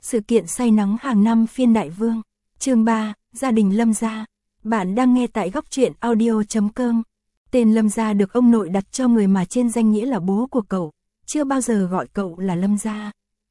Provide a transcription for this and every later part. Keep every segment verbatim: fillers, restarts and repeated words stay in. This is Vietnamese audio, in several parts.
Sự kiện say nắng hàng năm phiên Đại Vương. Chương ba, gia đình Lâm gia. Bạn đang nghe tại góc truyện audio chấm com. Tên Lâm gia được ông nội đặt cho người mà trên danh nghĩa là bố của cậu, chưa bao giờ gọi cậu là Lâm gia,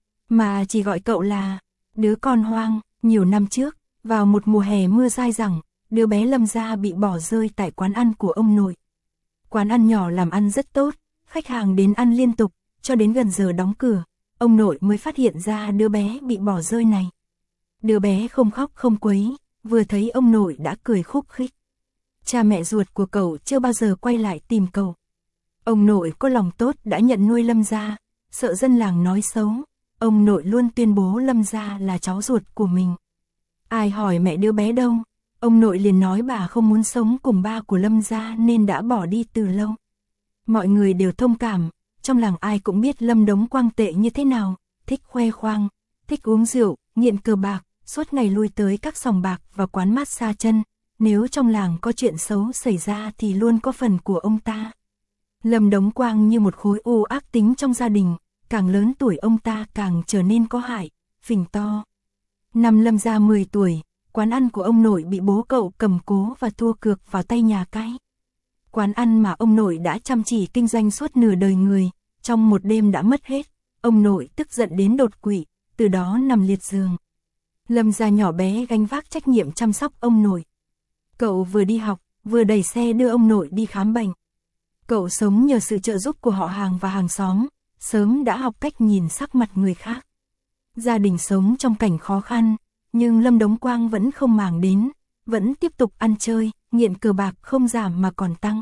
mà chỉ gọi cậu là đứa con hoang. Nhiều năm trước, vào một mùa hè mưa dai dẳng, đứa bé Lâm gia bị bỏ rơi tại quán ăn của ông nội. Quán ăn nhỏ làm ăn rất tốt, khách hàng đến ăn liên tục, cho đến gần giờ đóng cửa, ông nội mới phát hiện ra đứa bé bị bỏ rơi này. Đứa bé không khóc không quấy, vừa thấy ông nội đã cười khúc khích. Cha mẹ ruột của cậu chưa bao giờ quay lại tìm cậu. Ông nội có lòng tốt đã nhận nuôi Lâm gia, sợ dân làng nói xấu, ông nội luôn tuyên bố Lâm gia là cháu ruột của mình. Ai hỏi mẹ đứa bé đâu, ông nội liền nói bà không muốn sống cùng ba của Lâm gia nên đã bỏ đi từ lâu. Mọi người đều thông cảm, trong làng ai cũng biết Lâm Đống Quang tệ như thế nào, thích khoe khoang, thích uống rượu, nghiện cờ bạc, suốt ngày lui tới các sòng bạc và quán massage chân. Nếu trong làng có chuyện xấu xảy ra thì luôn có phần của ông ta. Lâm Đống Quang như một khối u ác tính trong gia đình, càng lớn tuổi ông ta càng trở nên có hại, phình to. Năm Lâm gia mười tuổi, quán ăn của ông nội bị bố cậu cầm cố và thua cược vào tay nhà cái. Quán ăn mà ông nội đã chăm chỉ kinh doanh suốt nửa đời người, trong một đêm đã mất hết, ông nội tức giận đến đột quỵ, từ đó nằm liệt giường. Lâm gia nhỏ bé gánh vác trách nhiệm chăm sóc ông nội. Cậu vừa đi học, vừa đẩy xe đưa ông nội đi khám bệnh. Cậu sống nhờ sự trợ giúp của họ hàng và hàng xóm, sớm đã học cách nhìn sắc mặt người khác. Gia đình sống trong cảnh khó khăn, nhưng Lâm Đống Quang vẫn không màng đến, vẫn tiếp tục ăn chơi, nghiện cờ bạc không giảm mà còn tăng.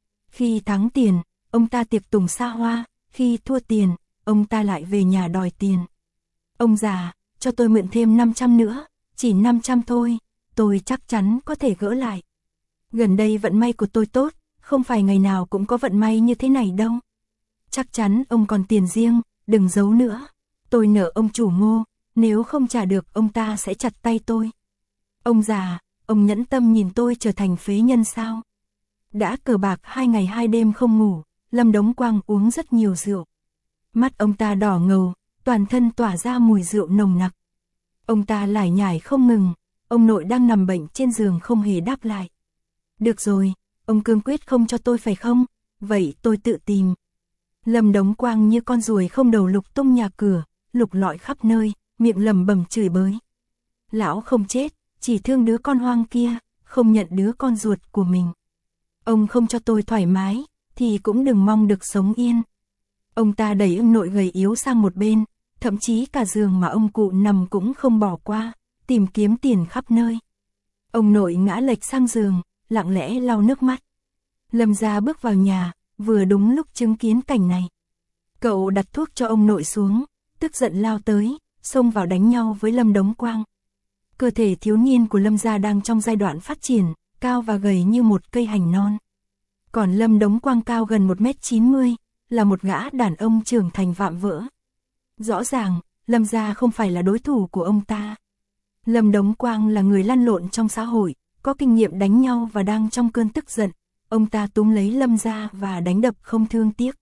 Khi thắng tiền, ông ta tiệc tùng xa hoa, khi thua tiền, ông ta lại về nhà đòi tiền. Ông già, cho tôi mượn thêm năm trăm nữa, chỉ năm trăm thôi, tôi chắc chắn có thể gỡ lại. Gần đây vận may của tôi tốt, không phải ngày nào cũng có vận may như thế này đâu. Chắc chắn ông còn tiền riêng, đừng giấu nữa. Tôi nợ ông chủ Ngô, nếu không trả được ông ta sẽ chặt tay tôi. Ông già, ông nhẫn tâm nhìn tôi trở thành phế nhân sao? Đã cờ bạc hai ngày hai đêm không ngủ, Lâm Đống Quang uống rất nhiều rượu. Mắt ông ta đỏ ngầu, toàn thân tỏa ra mùi rượu nồng nặc. Ông ta lải nhải không ngừng, ông nội đang nằm bệnh trên giường không hề đáp lại. Được rồi, ông cương quyết không cho tôi phải không? Vậy tôi tự tìm. Lâm Đống Quang như con ruồi không đầu lục tung nhà cửa, lục lọi khắp nơi, miệng lẩm bẩm chửi bới. Lão không chết, chỉ thương đứa con hoang kia, không nhận đứa con ruột của mình. Ông không cho tôi thoải mái, thì cũng đừng mong được sống yên. Ông ta đẩy ông nội gầy yếu sang một bên, thậm chí cả giường mà ông cụ nằm cũng không bỏ qua, tìm kiếm tiền khắp nơi. Ông nội ngã lệch sang giường, lặng lẽ lau nước mắt. Lâm gia bước vào nhà, vừa đúng lúc chứng kiến cảnh này. Cậu đặt thuốc cho ông nội xuống, tức giận lao tới, xông vào đánh nhau với Lâm Đống Quang. Cơ thể thiếu niên của Lâm gia đang trong giai đoạn phát triển, cao và gầy như một cây hành non. Còn Lâm Đống Quang cao gần một mét chín mươi, là một gã đàn ông trưởng thành vạm vỡ. Rõ ràng, Lâm gia không phải là đối thủ của ông ta. Lâm Đống Quang là người lăn lộn trong xã hội, có kinh nghiệm đánh nhau và đang trong cơn tức giận. Ông ta túm lấy Lâm gia và đánh đập không thương tiếc.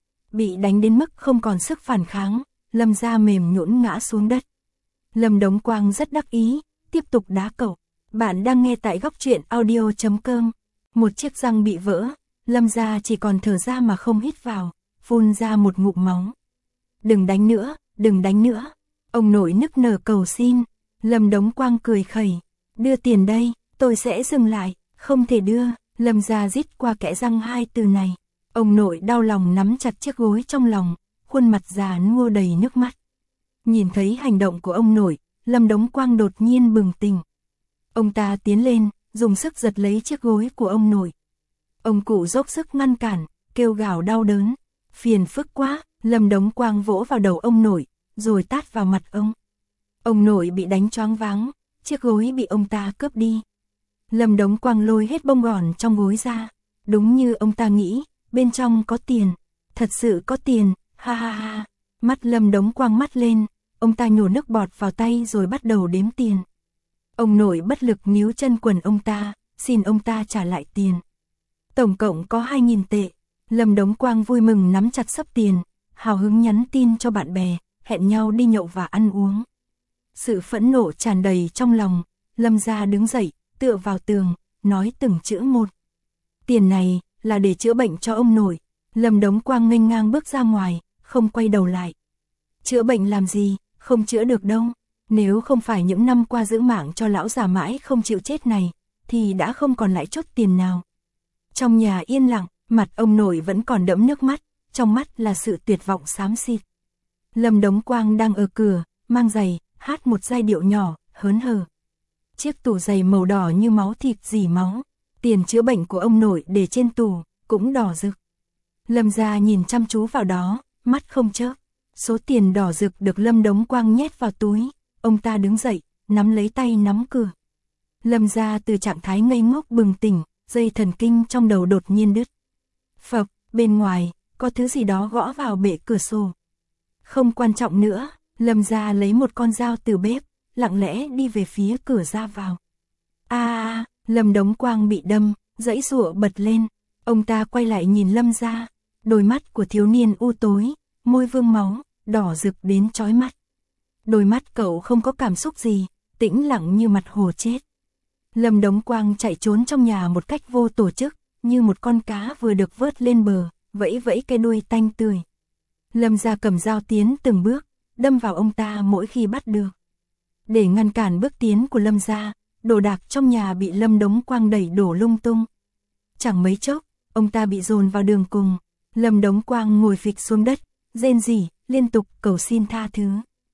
Bị đánh đến mức không còn sức phản kháng, Lâm gia mềm nhũn ngã xuống đất. Lâm Đống Quang rất đắc ý, tiếp tục đá cậu. Bạn đang nghe tại góc truyện audio chấm com. Một chiếc răng bị vỡ, Lâm gia chỉ còn thở ra mà không hít vào, phun ra một ngụm máu. Đừng đánh nữa, đừng đánh nữa. Ông nội nức nở cầu xin. Lâm Đống Quang cười khẩy. Đưa tiền đây, tôi sẽ dừng lại. Không thể đưa. Lâm gia rít qua kẽ răng hai từ này. Ông nội đau lòng nắm chặt chiếc gối trong lòng, khuôn mặt già nua đầy nước mắt. Nhìn thấy hành động của ông nội, Lâm Đống Quang đột nhiên bừng tỉnh. Ông ta tiến lên, dùng sức giật lấy chiếc gối của ông nội. Ông cụ dốc sức ngăn cản, kêu gào đau đớn. Phiền phức quá, Lâm Đống Quang vỗ vào đầu ông nội, rồi tát vào mặt ông. Ông nội bị đánh choáng váng, chiếc gối bị ông ta cướp đi. Lâm Đống Quang lôi hết bông gòn trong gối ra. Đúng như ông ta nghĩ, bên trong có tiền. Thật sự có tiền, ha ha ha. Mắt Lâm Đống Quang mắt lên, ông ta nhổ nước bọt vào tay rồi bắt đầu đếm tiền. Ông nội bất lực níu chân quần ông ta, xin ông ta trả lại tiền. Tổng cộng có hai nghìn tệ. Lâm Đống Quang vui mừng nắm chặt xấp tiền, hào hứng nhắn tin cho bạn bè, hẹn nhau đi nhậu và ăn uống. Sự phẫn nộ tràn đầy trong lòng, Lâm gia đứng dậy, tựa vào tường, nói từng chữ một. Tiền này, là để chữa bệnh cho ông nội. Lâm Đống Quang nghênh ngang bước ra ngoài, không quay đầu lại. Chữa bệnh làm gì, không chữa được đâu. Nếu không phải những năm qua giữ mạng cho lão già mãi không chịu chết này, thì đã không còn lại chút tiền nào. Trong nhà yên lặng, mặt ông nội vẫn còn đẫm nước mắt, trong mắt là sự tuyệt vọng xám xịt. Lâm Đống Quang đang ở cửa, mang giày, hát một giai điệu nhỏ, hớn hở. Chiếc tủ giày màu đỏ như máu thịt rỉ máu, tiền chữa bệnh của ông nội để trên tủ, cũng đỏ rực. Lâm gia nhìn chăm chú vào đó, mắt không chớp. Số tiền đỏ rực được Lâm Đống Quang nhét vào túi, ông ta đứng dậy, nắm lấy tay nắm cửa. Lâm gia từ trạng thái ngây ngốc bừng tỉnh, dây thần kinh trong đầu đột nhiên đứt. Phập, bên ngoài, có thứ gì đó gõ vào bệ cửa sổ. Không quan trọng nữa, Lâm gia lấy một con dao từ bếp, lặng lẽ đi về phía cửa ra vào. A a, Lâm Đống Quang bị đâm, giãy giụa bật lên. Ông ta quay lại nhìn Lâm gia, đôi mắt của thiếu niên u tối, môi vương máu, đỏ rực đến chói mắt. Đôi mắt cậu không có cảm xúc gì, tĩnh lặng như mặt hồ chết. Lâm Đống Quang chạy trốn trong nhà một cách vô tổ chức, như một con cá vừa được vớt lên bờ, vẫy vẫy cái đuôi tanh tươi. Lâm gia cầm dao tiến từng bước, đâm vào ông ta mỗi khi bắt được. Để ngăn cản bước tiến của Lâm gia, đồ đạc trong nhà bị Lâm Đống Quang đẩy đổ lung tung. Chẳng mấy chốc, ông ta bị dồn vào đường cùng. Lâm Đống Quang ngồi phịch xuống đất, rên rỉ, liên tục cầu xin tha thứ.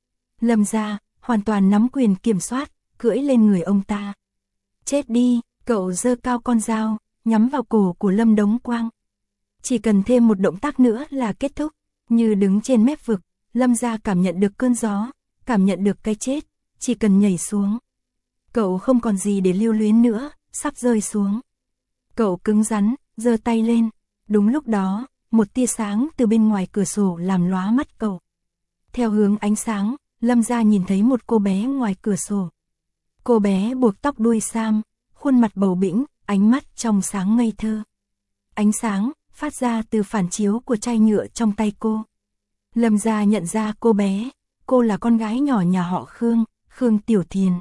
Lâm gia hoàn toàn nắm quyền kiểm soát, cưỡi lên người ông ta. Chết đi, cậu giơ cao con dao, nhắm vào cổ của Lâm Đống Quang. Chỉ cần thêm một động tác nữa là kết thúc, như đứng trên mép vực, Lâm gia cảm nhận được cơn gió, cảm nhận được cái chết, chỉ cần nhảy xuống. Cậu không còn gì để lưu luyến nữa, sắp rơi xuống. Cậu cứng rắn, giơ tay lên. Đúng lúc đó, một tia sáng từ bên ngoài cửa sổ làm lóa mắt cậu. Theo hướng ánh sáng, Lâm gia nhìn thấy một cô bé ngoài cửa sổ. Cô bé buộc tóc đuôi sam, khuôn mặt bầu bĩnh, ánh mắt trong sáng ngây thơ. Ánh sáng phát ra từ phản chiếu của chai nhựa trong tay cô. Lâm gia nhận ra cô bé, cô là con gái nhỏ nhà họ Khương, Khương Tiểu Thiền.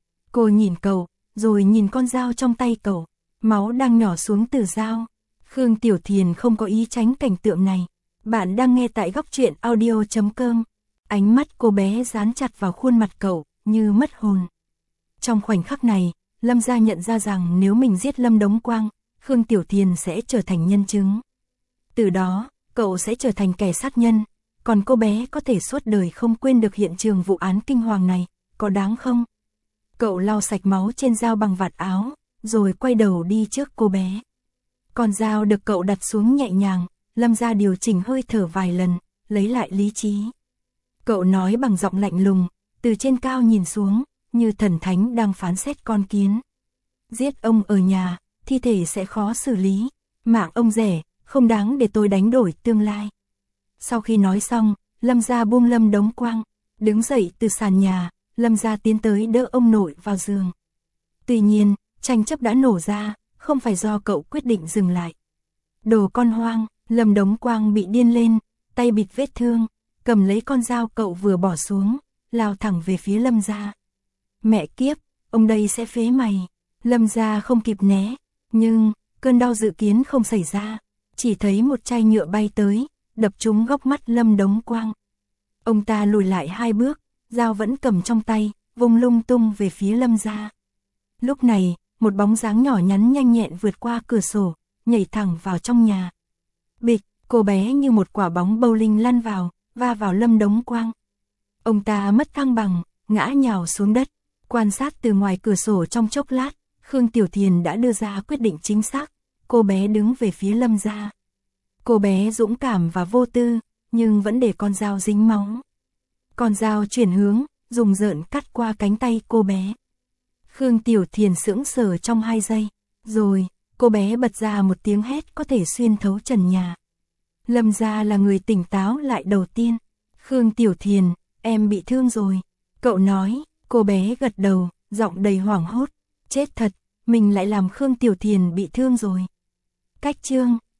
Cô nhìn cậu, rồi nhìn con dao trong tay cậu, máu đang nhỏ xuống từ dao. Khương Tiểu Thiền không có ý tránh cảnh tượng này. Bạn đang nghe tại góc truyện audio chấm com. Ánh mắt cô bé dán chặt vào khuôn mặt cậu, như mất hồn. Trong khoảnh khắc này, Lâm gia nhận ra rằng nếu mình giết Lâm Đống Quang, Khương Tiểu Thiền sẽ trở thành nhân chứng. Từ đó, cậu sẽ trở thành kẻ sát nhân, còn cô bé có thể suốt đời không quên được hiện trường vụ án kinh hoàng này, có đáng không? Cậu lau sạch máu trên dao bằng vạt áo, rồi quay đầu đi trước cô bé. Con dao được cậu đặt xuống nhẹ nhàng, Lâm gia điều chỉnh hơi thở vài lần, lấy lại lý trí. Cậu nói bằng giọng lạnh lùng, từ trên cao nhìn xuống, như thần thánh đang phán xét con kiến. Giết ông ở nhà, thi thể sẽ khó xử lý, mạng ông rẻ, không đáng để tôi đánh đổi tương lai. Sau khi nói xong, Lâm gia buông Lâm Đống Quang, đứng dậy từ sàn nhà, Lâm gia tiến tới đỡ ông nội vào giường. Tuy nhiên, tranh chấp đã nổ ra, không phải do cậu quyết định dừng lại. Đồ con hoang, Lâm Đống Quang bị điên lên, tay bịt vết thương, cầm lấy con dao cậu vừa bỏ xuống, lao thẳng về phía Lâm gia. Mẹ kiếp, ông đây sẽ phế mày. Lâm gia không kịp né, nhưng cơn đau dự kiến không xảy ra, chỉ thấy một chai nhựa bay tới, đập trúng góc mắt Lâm Đống Quang. Ông ta lùi lại hai bước, dao vẫn cầm trong tay, vung lung tung về phía Lâm gia. Lúc này, một bóng dáng nhỏ nhắn nhanh nhẹn vượt qua cửa sổ, nhảy thẳng vào trong nhà. Bịch, cô bé như một quả bóng bowling lăn vào, va vào Lâm Đống Quang. Ông ta mất thăng bằng, ngã nhào xuống đất. Quan sát từ ngoài cửa sổ trong chốc lát, Khương Tiểu Thiền đã đưa ra quyết định chính xác. Cô bé đứng về phía Lâm gia. Cô bé dũng cảm và vô tư, nhưng vẫn để con dao dính máu. Con dao chuyển hướng, dùng rợn cắt qua cánh tay cô bé. Khương Tiểu Thiền sững sờ trong hai giây, rồi cô bé bật ra một tiếng hét có thể xuyên thấu trần nhà. Lâm gia là người tỉnh táo lại đầu tiên. Khương Tiểu Thiền, em bị thương rồi. Cậu nói, cô bé gật đầu, giọng đầy hoảng hốt. Chết thật, mình lại làm Khương Tiểu Thiền bị thương rồi. Cách chương